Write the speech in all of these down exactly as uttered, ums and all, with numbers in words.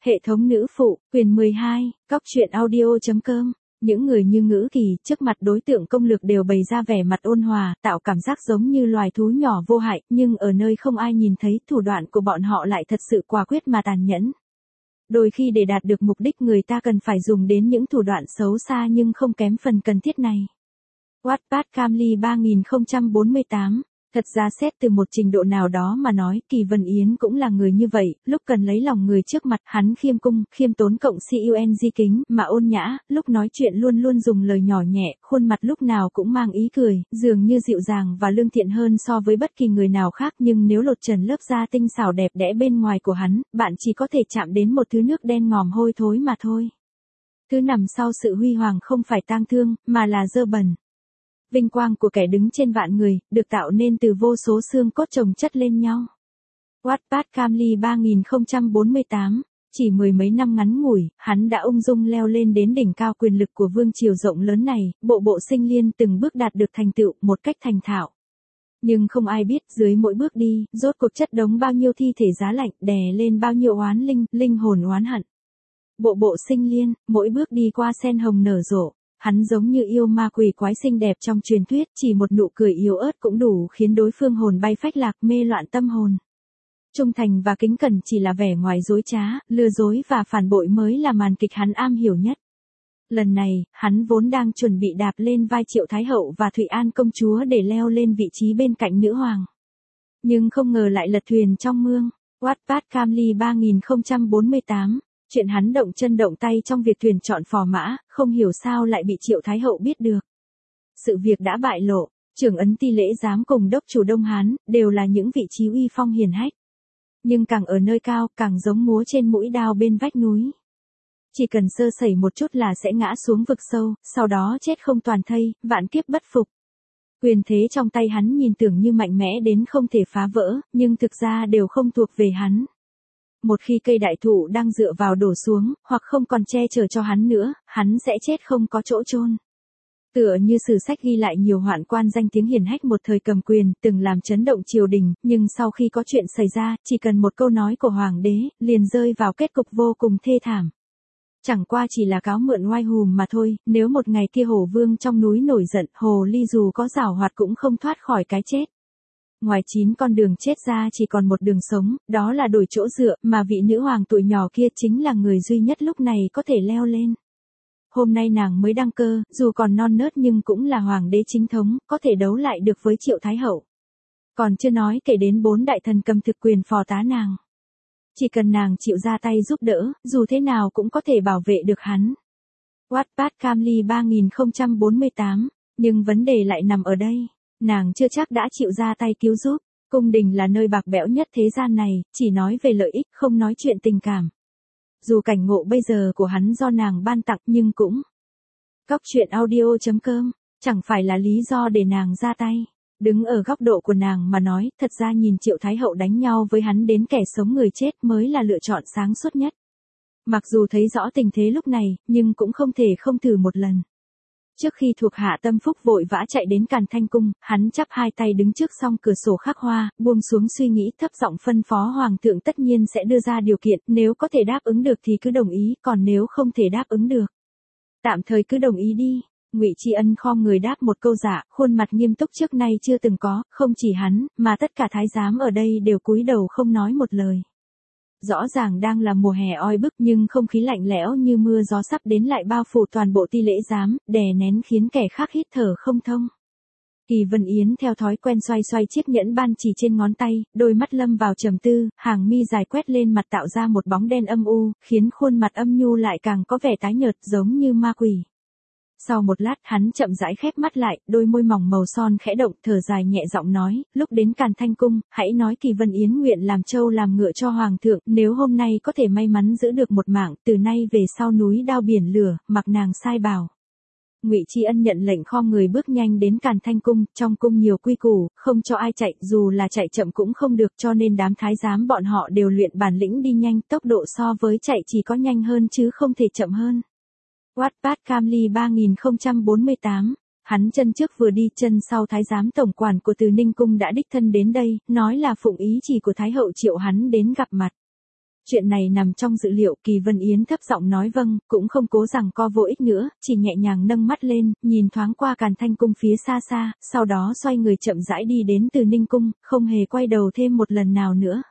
Hệ thống nữ phụ, quyền mười hai, Cóc truyện audio chấm com. Những người như Ngữ Kỳ, trước mặt đối tượng công lược đều bày ra vẻ mặt ôn hòa, tạo cảm giác giống như loài thú nhỏ vô hại, nhưng ở nơi không ai nhìn thấy, thủ đoạn của bọn họ lại thật sự quả quyết mà tàn nhẫn. Đôi khi để đạt được mục đích người ta cần phải dùng đến những thủ đoạn xấu xa nhưng không kém phần cần thiết này. Wattpad Camly ba nghìn không trăm bốn mươi tám. Thật ra xét từ một trình độ nào đó mà nói, Kỳ Vân Yến cũng là người như vậy, lúc cần lấy lòng người trước mặt, hắn khiêm cung, khiêm tốn cộng cung kính, mà ôn nhã, lúc nói chuyện luôn luôn dùng lời nhỏ nhẹ, khuôn mặt lúc nào cũng mang ý cười, dường như dịu dàng và lương thiện hơn so với bất kỳ người nào khác, nhưng nếu lột trần lớp da tinh xảo đẹp đẽ bên ngoài của hắn, bạn chỉ có thể chạm đến một thứ nước đen ngòm hôi thối mà thôi. Thứ nằm sau sự huy hoàng không phải tang thương, mà là dơ bẩn. Vinh quang của kẻ đứng trên vạn người, được tạo nên từ vô số xương cốt chồng chất lên nhau. Wattpad Camly ba nghìn không trăm bốn mươi tám. Chỉ mười mấy năm ngắn ngủi, hắn đã ung dung leo lên đến đỉnh cao quyền lực của vương triều rộng lớn này, bộ bộ sinh liên từng bước đạt được thành tựu một cách thành thạo. Nhưng không ai biết dưới mỗi bước đi, rốt cuộc chất đống bao nhiêu thi thể giá lạnh, đè lên bao nhiêu oán linh, linh hồn oán hận. Bộ bộ sinh liên, mỗi bước đi qua sen hồng nở rộ. Hắn giống như yêu ma quỷ quái xinh đẹp trong truyền thuyết, chỉ một nụ cười yếu ớt cũng đủ khiến đối phương hồn bay phách lạc, mê loạn tâm hồn. Trung thành và kính cẩn chỉ là vẻ ngoài dối trá, lừa dối và phản bội mới là màn kịch hắn am hiểu nhất. Lần này, hắn vốn đang chuẩn bị đạp lên vai Triệu Thái Hậu và Thụy An công chúa để leo lên vị trí bên cạnh nữ hoàng. Nhưng không ngờ lại lật thuyền trong mương. Wattpad Camly ba nghìn không trăm bốn mươi tám. Chuyện hắn động chân động tay trong việc tuyển chọn phò mã, không hiểu sao lại bị Triệu Thái Hậu biết được. Sự việc đã bại lộ, trưởng ấn Ti Lễ Giám cùng đốc chủ Đông Hán, đều là những vị trí uy phong hiển hách. Nhưng càng ở nơi cao, càng giống múa trên mũi đao bên vách núi. Chỉ cần sơ sẩy một chút là sẽ ngã xuống vực sâu, sau đó chết không toàn thây, vạn kiếp bất phục. Quyền thế trong tay hắn nhìn tưởng như mạnh mẽ đến không thể phá vỡ, nhưng thực ra đều không thuộc về hắn. Một khi cây đại thụ đang dựa vào đổ xuống, hoặc không còn che chở cho hắn nữa, hắn sẽ chết không có chỗ chôn. Tựa như sử sách ghi lại nhiều hoạn quan danh tiếng hiển hách một thời cầm quyền, từng làm chấn động triều đình, nhưng sau khi có chuyện xảy ra, chỉ cần một câu nói của hoàng đế, liền rơi vào kết cục vô cùng thê thảm. Chẳng qua chỉ là cáo mượn oai hùm mà thôi, nếu một ngày kia hổ vương trong núi nổi giận, hồ ly dù có giảo hoạt cũng không thoát khỏi cái chết. Ngoài chín con đường chết ra chỉ còn một đường sống, đó là đổi chỗ dựa, mà vị nữ hoàng tuổi nhỏ kia chính là người duy nhất lúc này có thể leo lên. Hôm nay nàng mới đăng cơ, dù còn non nớt nhưng cũng là hoàng đế chính thống, có thể đấu lại được với Triệu Thái Hậu. Còn chưa nói kể đến bốn đại thần cầm thực quyền phò tá nàng. Chỉ cần nàng chịu ra tay giúp đỡ, dù thế nào cũng có thể bảo vệ được hắn. Wattpad Camly ba nghìn không trăm bốn mươi tám, nhưng vấn đề lại nằm ở đây. Nàng chưa chắc đã chịu ra tay cứu giúp. Cung đình là nơi bạc bẽo nhất thế gian này, chỉ nói về lợi ích, không nói chuyện tình cảm. Dù cảnh ngộ bây giờ của hắn do nàng ban tặng nhưng cũng. Cóc truyện audio chấm com, chẳng phải là lý do để nàng ra tay. Đứng ở góc độ của nàng mà nói, thật ra nhìn Triệu Thái Hậu đánh nhau với hắn đến kẻ sống người chết mới là lựa chọn sáng suốt nhất. Mặc dù thấy rõ tình thế lúc này, nhưng cũng không thể không thử một lần. Trước khi thuộc hạ Tâm Phúc vội vã chạy đến Càn Thanh Cung, hắn chắp hai tay đứng trước song cửa sổ khắc hoa, buông xuống suy nghĩ thấp giọng phân phó hoàng thượng tất nhiên sẽ đưa ra điều kiện, nếu có thể đáp ứng được thì cứ đồng ý, còn nếu không thể đáp ứng được, tạm thời cứ đồng ý đi. Ngụy Tri Ân khom người đáp một câu dạ, khuôn mặt nghiêm túc trước nay chưa từng có, không chỉ hắn, mà tất cả thái giám ở đây đều cúi đầu không nói một lời. Rõ ràng đang là mùa hè oi bức nhưng không khí lạnh lẽo như mưa gió sắp đến lại bao phủ toàn bộ Ti Lễ Giám, đè nén khiến kẻ khác hít thở không thông. Kỳ Vân Yến theo thói quen xoay xoay chiếc nhẫn ban chỉ trên ngón tay, đôi mắt lâm vào trầm tư, hàng mi dài quét lên mặt tạo ra một bóng đen âm u, khiến khuôn mặt âm nhu lại càng có vẻ tái nhợt giống như ma quỷ. Sau một lát hắn chậm rãi khép mắt lại, đôi môi mỏng màu son khẽ động, thở dài nhẹ giọng nói, lúc đến Càn Thanh Cung, hãy nói Kỳ Vân Yến nguyện làm trâu làm ngựa cho hoàng thượng, nếu hôm nay có thể may mắn giữ được một mạng, từ nay về sau núi đao biển lửa, mặc nàng sai bảo. Ngụy Tri Ân nhận lệnh khom người bước nhanh đến Càn Thanh Cung, trong cung nhiều quy củ, không cho ai chạy, dù là chạy chậm cũng không được, cho nên đám thái giám bọn họ đều luyện bản lĩnh đi nhanh, tốc độ so với chạy chỉ có nhanh hơn chứ không thể chậm hơn. Wattpad Camly ba nghìn không trăm bốn mươi tám. Hắn chân trước vừa đi chân sau thái giám tổng quản của Từ Ninh Cung đã đích thân đến đây, nói là phụng ý chỉ của Thái Hậu triệu hắn đến gặp mặt. Chuyện này nằm trong dự liệu, Kỳ Vân Yến thấp giọng nói vâng, cũng không cố rằng co vô ích nữa, chỉ nhẹ nhàng nâng mắt lên, nhìn thoáng qua Càn Thanh Cung phía xa xa, sau đó xoay người chậm rãi đi đến Từ Ninh Cung, không hề quay đầu thêm một lần nào nữa.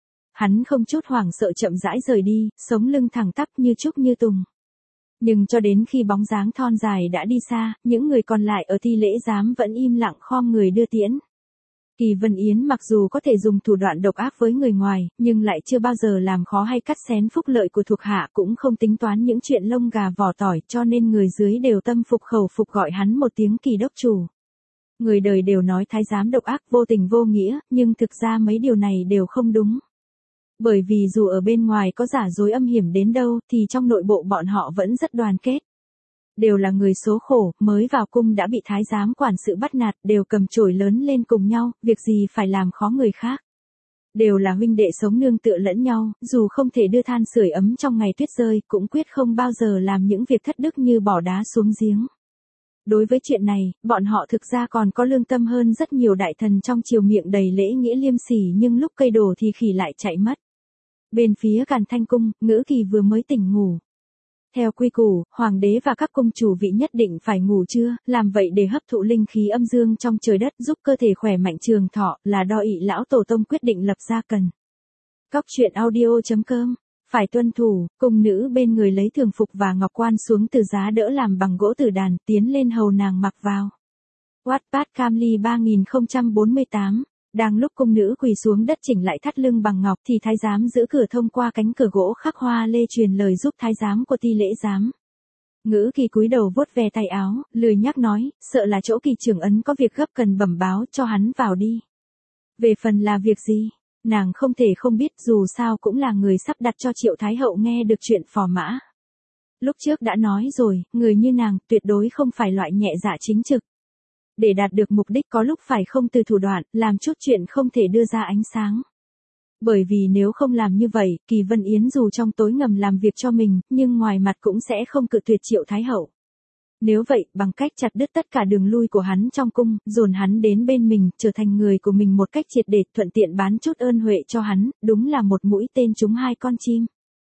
Hắn không chút hoảng sợ chậm rãi rời đi, sống lưng thẳng tắp như trúc như tùng. Nhưng cho đến khi bóng dáng thon dài đã đi xa, những người còn lại ở thi lễ giám vẫn im lặng khom người đưa tiễn. Kỳ Vân Yến mặc dù có thể dùng thủ đoạn độc ác với người ngoài, nhưng lại chưa bao giờ làm khó hay cắt xén phúc lợi của thuộc hạ, cũng không tính toán những chuyện lông gà vỏ tỏi, cho nên người dưới đều tâm phục khẩu phục gọi hắn một tiếng Kỳ đốc chủ. Người đời đều nói thái giám độc ác vô tình vô nghĩa, nhưng thực ra mấy điều này đều không đúng. Bởi vì dù ở bên ngoài có giả dối âm hiểm đến đâu, thì trong nội bộ bọn họ vẫn rất đoàn kết. Đều là người số khổ, mới vào cung đã bị thái giám quản sự bắt nạt, đều cầm chổi lớn lên cùng nhau, việc gì phải làm khó người khác. Đều là huynh đệ sống nương tựa lẫn nhau, dù không thể đưa than sưởi ấm trong ngày tuyết rơi, cũng quyết không bao giờ làm những việc thất đức như bỏ đá xuống giếng. Đối với chuyện này, bọn họ thực ra còn có lương tâm hơn rất nhiều đại thần trong triều, miệng đầy lễ nghĩa liêm sỉ, nhưng lúc cây đổ thì khỉ lại chạy mất. Bên phía Càn Thanh Cung, Ngữ Kỳ vừa mới tỉnh ngủ. Theo quy củ, hoàng đế và các cung chủ vị nhất định phải ngủ trưa, làm vậy để hấp thụ linh khí âm dương trong trời đất, giúp cơ thể khỏe mạnh trường thọ, là đo ị lão tổ tông quyết định lập ra cần. Cóc truyện audio chấm com. Phải tuân thủ, cung nữ bên người lấy thường phục và ngọc quan xuống từ giá đỡ làm bằng gỗ tử đàn, tiến lên hầu nàng mặc vào. Wattpad Camly ba nghìn không trăm bốn mươi tám. Đang lúc cung nữ quỳ xuống đất chỉnh lại thắt lưng bằng ngọc thì thái giám giữ cửa thông qua cánh cửa gỗ khắc hoa lê truyền lời giúp thái giám của ti lễ giám. Ngữ Kỳ cúi đầu vuốt ve tay áo, lười nhắc nói, sợ là chỗ Kỳ trưởng ấn có việc gấp cần bẩm báo, cho hắn vào đi. Về phần là việc gì, nàng không thể không biết, dù sao cũng là người sắp đặt cho Triệu Thái Hậu nghe được chuyện phò mã. Lúc trước đã nói rồi, người như nàng tuyệt đối không phải loại nhẹ dạ chính trực. Để đạt được mục đích có lúc phải không từ thủ đoạn, làm chút chuyện không thể đưa ra ánh sáng. Bởi vì nếu không làm như vậy, Kỳ Vân Yến dù trong tối ngầm làm việc cho mình, nhưng ngoài mặt cũng sẽ không cự tuyệt Triệu Thái Hậu. Nếu vậy, bằng cách chặt đứt tất cả đường lui của hắn trong cung, dồn hắn đến bên mình, trở thành người của mình một cách triệt để, thuận tiện bán chút ơn huệ cho hắn, đúng là một mũi tên trúng hai con chim.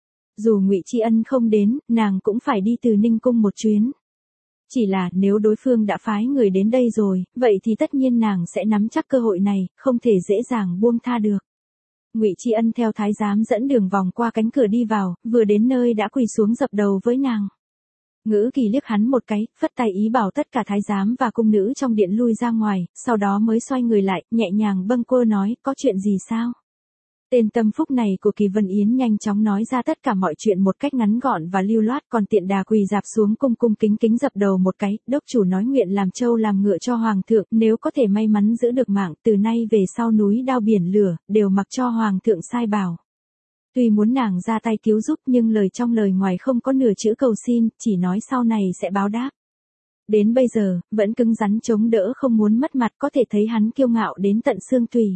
Dù Ngụy Tri Ân không đến, nàng cũng phải đi từ Ninh Cung một chuyến. Chỉ là nếu đối phương đã phái người đến đây rồi, vậy thì tất nhiên nàng sẽ nắm chắc cơ hội này, không thể dễ dàng buông tha được. Ngụy Tri Ân theo thái giám dẫn đường vòng qua cánh cửa đi vào, vừa đến nơi đã quỳ xuống dập đầu với nàng. Ngữ Kỳ liếc hắn một cái, phất tay ý bảo tất cả thái giám và cung nữ trong điện lui ra ngoài, sau đó mới xoay người lại, nhẹ nhàng bâng quơ nói, có chuyện gì sao? Tên tâm phúc này của Kỳ Vân Yến nhanh chóng nói ra tất cả mọi chuyện một cách ngắn gọn và lưu loát, còn tiện đà quỳ dạp xuống cung cung kính kính dập đầu một cái, đốc chủ nói nguyện làm trâu làm ngựa cho hoàng thượng, nếu có thể may mắn giữ được mạng, từ nay về sau núi đao biển lửa, đều mặc cho hoàng thượng sai bảo. Tuy muốn nàng ra tay cứu giúp nhưng lời trong lời ngoài không có nửa chữ cầu xin, chỉ nói sau này sẽ báo đáp. Đến bây giờ, vẫn cứng rắn chống đỡ không muốn mất mặt, có thể thấy hắn kiêu ngạo đến tận xương tủy.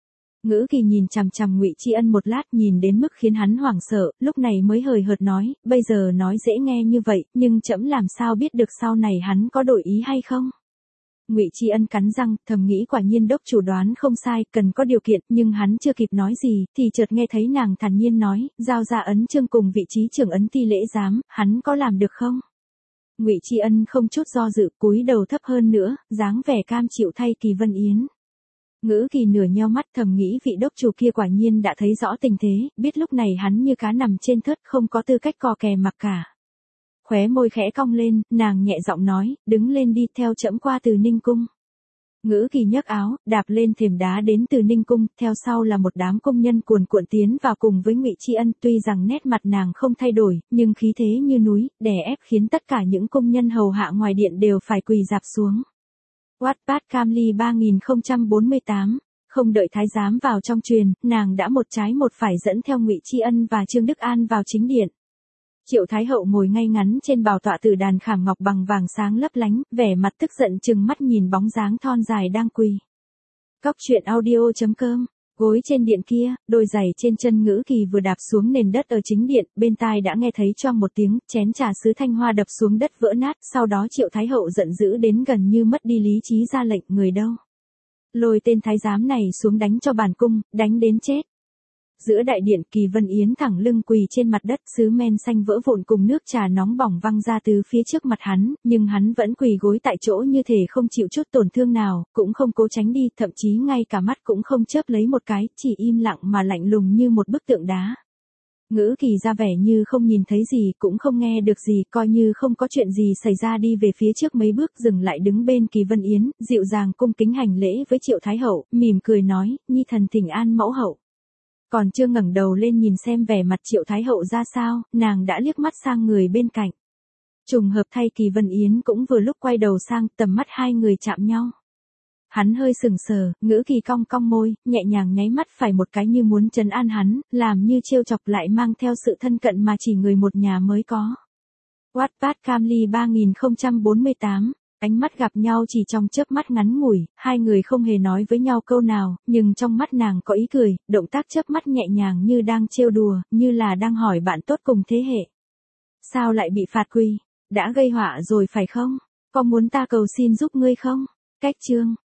Ngữ Kỳ nhìn chằm chằm Ngụy Tri Ân một lát, nhìn đến mức khiến hắn hoảng sợ, lúc này mới hời hợt nói, bây giờ nói dễ nghe như vậy, nhưng trẫm làm sao biết được sau này hắn có đổi ý hay không? Ngụy Tri Ân cắn răng, thầm nghĩ quả nhiên đốc chủ đoán không sai, cần có điều kiện, nhưng hắn chưa kịp nói gì, thì chợt nghe thấy nàng thản nhiên nói, giao ra ấn chương cùng vị trí trưởng ấn ti lễ giám, hắn có làm được không? Ngụy Tri Ân không chút do dự, cúi đầu thấp hơn nữa, dáng vẻ cam chịu thay Kỳ Vân Yến. Ngữ Kỳ nửa nheo mắt thầm nghĩ vị đốc chủ kia quả nhiên đã thấy rõ tình thế, biết lúc này hắn như cá nằm trên thớt không có tư cách cò kè mặc cả. Khóe môi khẽ cong lên, nàng nhẹ giọng nói, đứng lên đi theo trẫm qua Từ Ninh Cung. Ngữ Kỳ nhấc áo, đạp lên thềm đá đến Từ Ninh Cung, theo sau là một đám công nhân cuồn cuộn tiến vào cùng với Ngụy Tri Ân, tuy rằng nét mặt nàng không thay đổi, nhưng khí thế như núi, đè ép khiến tất cả những công nhân hầu hạ ngoài điện đều phải quỳ dạp xuống. Wattpad Camly ba nghìn không trăm bốn mươi tám. Không đợi thái giám vào trong truyền, nàng đã một trái một phải dẫn theo Ngụy Tri Ân và Trương Đức An vào chính điện. Triệu Thái Hậu ngồi ngay ngắn trên bảo tọa tử đàn khảm ngọc bằng vàng sáng lấp lánh, vẻ mặt tức giận trừng mắt nhìn bóng dáng thon dài đang quỳ. Cóc truyện audio chấm com. Gối trên điện kia, đôi giày trên chân Ngữ Kỳ vừa đạp xuống nền đất ở chính điện, bên tai đã nghe thấy choang một tiếng, chén trà sứ thanh hoa đập xuống đất vỡ nát, sau đó Triệu Thái Hậu giận dữ đến gần như mất đi lý trí ra lệnh, người đâu? Lôi tên thái giám này xuống đánh cho bản cung, đánh đến chết. Giữa đại điện, Kỳ Vân Yến thẳng lưng quỳ trên mặt đất, sứ men xanh vỡ vụn cùng nước trà nóng bỏng văng ra từ phía trước mặt hắn, nhưng hắn vẫn quỳ gối tại chỗ như thể không chịu chút tổn thương nào, cũng không cố tránh đi, thậm chí ngay cả mắt cũng không chớp lấy một cái, chỉ im lặng mà lạnh lùng như một bức tượng đá. Ngữ Kỳ ra vẻ như không nhìn thấy gì, cũng không nghe được gì, coi như không có chuyện gì xảy ra, đi về phía trước mấy bước, dừng lại đứng bên Kỳ Vân Yến, dịu dàng cung kính hành lễ với Triệu Thái Hậu, mỉm cười nói, nhi thần thỉnh an mẫu hậu. Còn chưa ngẩng đầu lên nhìn xem vẻ mặt Triệu Thái Hậu ra sao, nàng đã liếc mắt sang người bên cạnh. Trùng hợp thay, Kỳ Vân Yến cũng vừa lúc quay đầu sang, tầm mắt hai người chạm nhau. Hắn hơi sừng sờ, Ngữ Kỳ cong cong môi, nhẹ nhàng nháy mắt phải một cái như muốn trấn an hắn, làm như trêu chọc lại mang theo sự thân cận mà chỉ người một nhà mới có. Wattpad Camly ba nghìn không trăm bốn mươi tám, ánh mắt gặp nhau chỉ trong chớp mắt ngắn ngủi, hai người không hề nói với nhau câu nào, nhưng trong mắt nàng có ý cười, động tác chớp mắt nhẹ nhàng như đang trêu đùa, như là đang hỏi bạn tốt cùng thế hệ. Sao lại bị phạt quỳ? Đã gây họa rồi phải không? Có muốn ta cầu xin giúp ngươi không? Cách chương